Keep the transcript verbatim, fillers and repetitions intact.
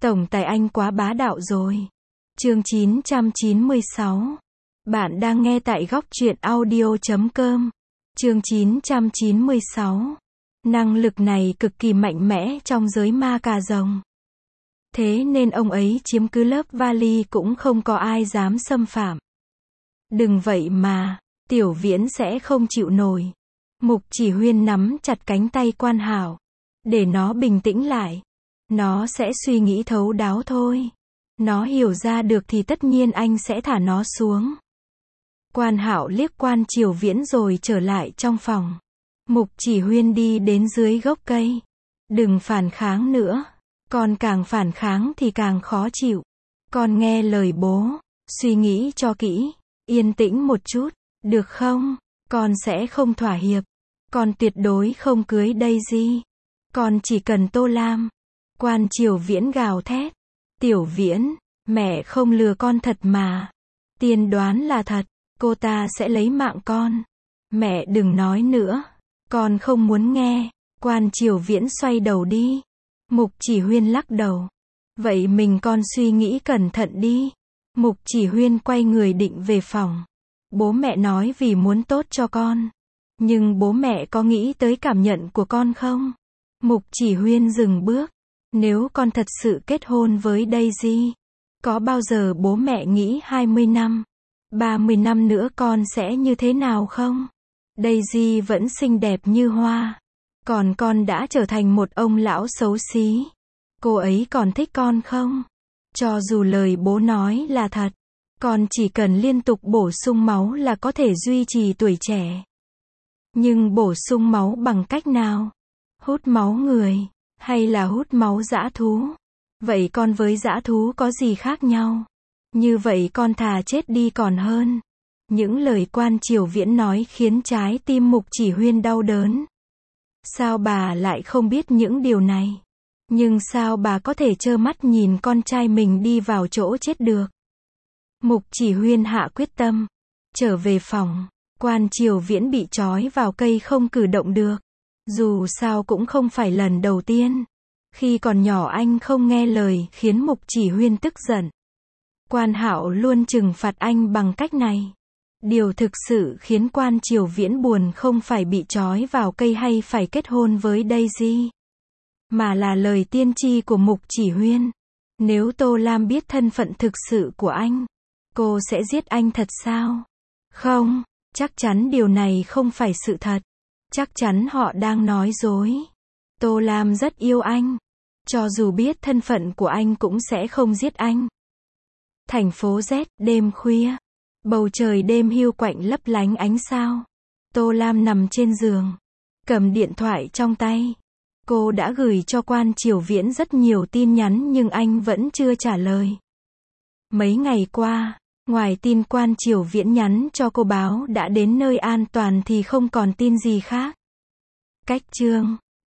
Tổng tài anh quá bá đạo rồi. Chương chín trăm chín mươi sáu. Bạn đang nghe tại góc truyện audio chấm com. Chương chín trăm chín mươi sáu. Năng lực này cực kỳ mạnh mẽ trong giới ma cà rồng. Thế nên ông ấy chiếm cứ lớp vali cũng không có ai dám xâm phạm. Đừng vậy mà, Tiểu Viễn sẽ không chịu nổi. Mục Chỉ Huyên nắm chặt cánh tay Quan Hảo. Để nó bình tĩnh lại. Nó sẽ suy nghĩ thấu đáo thôi. Nó hiểu ra được thì tất nhiên anh sẽ thả nó xuống. Quan Hạo liếc Quan Triều Viễn rồi trở lại trong phòng. Mục Chỉ Huyên đi đến dưới gốc cây. Đừng phản kháng nữa. Con càng phản kháng thì càng khó chịu. Con nghe lời bố. Suy nghĩ cho kỹ. Yên tĩnh một chút. Được không? Con sẽ không thỏa hiệp. Con tuyệt đối không cưới Daisy. Con chỉ cần Tô Lam. Quan Triều Viễn gào thét. Tiểu Viễn, mẹ không lừa con thật mà. Tiên đoán là thật. Cô ta sẽ lấy mạng con. Mẹ đừng nói nữa. Con không muốn nghe. Quan Triều Viễn xoay đầu đi. Mục Chỉ Huyên lắc đầu. Vậy mình con suy nghĩ cẩn thận đi. Mục Chỉ Huyên quay người định về phòng. Bố mẹ nói vì muốn tốt cho con. Nhưng bố mẹ có nghĩ tới cảm nhận của con không? Mục Chỉ Huyên dừng bước. Nếu con thật sự kết hôn với Daisy, có bao giờ bố mẹ nghĩ hai mươi năm, ba mươi năm nữa con sẽ như thế nào không? Daisy vẫn xinh đẹp như hoa. Còn con đã trở thành một ông lão xấu xí. Cô ấy còn thích con không? Cho dù lời bố nói là thật, con chỉ cần liên tục bổ sung máu là có thể duy trì tuổi trẻ. Nhưng bổ sung máu bằng cách nào? Hút máu người, hay là hút máu dã thú? Vậy con với dã thú có gì khác nhau? Như vậy con thà chết đi còn hơn. Những lời Quan Triều Viễn nói khiến trái tim Mục Chỉ Huyên đau đớn. Sao bà lại không biết những điều này? Nhưng sao bà có thể trơ mắt nhìn con trai mình đi vào chỗ chết được? Mục Chỉ Huyên hạ quyết tâm. Trở về phòng. Quan Triều Viễn bị trói vào cây không cử động được. Dù sao cũng không phải lần đầu tiên. Khi còn nhỏ anh không nghe lời khiến Mục Chỉ Huyên tức giận. Quan Hạo luôn trừng phạt anh bằng cách này. Điều thực sự khiến Quan Triều Viễn buồn không phải bị trói vào cây hay phải kết hôn với Daisy, mà là lời tiên tri của Mục Chỉ Huyên. Nếu Tô Lam biết thân phận thực sự của anh, cô sẽ giết anh thật sao? Không, chắc chắn điều này không phải sự thật. Chắc chắn họ đang nói dối. Tô Lam rất yêu anh. Cho dù biết thân phận của anh cũng sẽ không giết anh. Thành phố Z, đêm khuya. Bầu trời đêm hiu quạnh lấp lánh ánh sao. Tô Lam nằm trên giường, cầm điện thoại trong tay. Cô đã gửi cho Quan Triều Viễn rất nhiều tin nhắn nhưng anh vẫn chưa trả lời. Mấy ngày qua, ngoài tin Quan Triều Viễn nhắn cho cô báo đã đến nơi an toàn thì không còn tin gì khác. Cách chương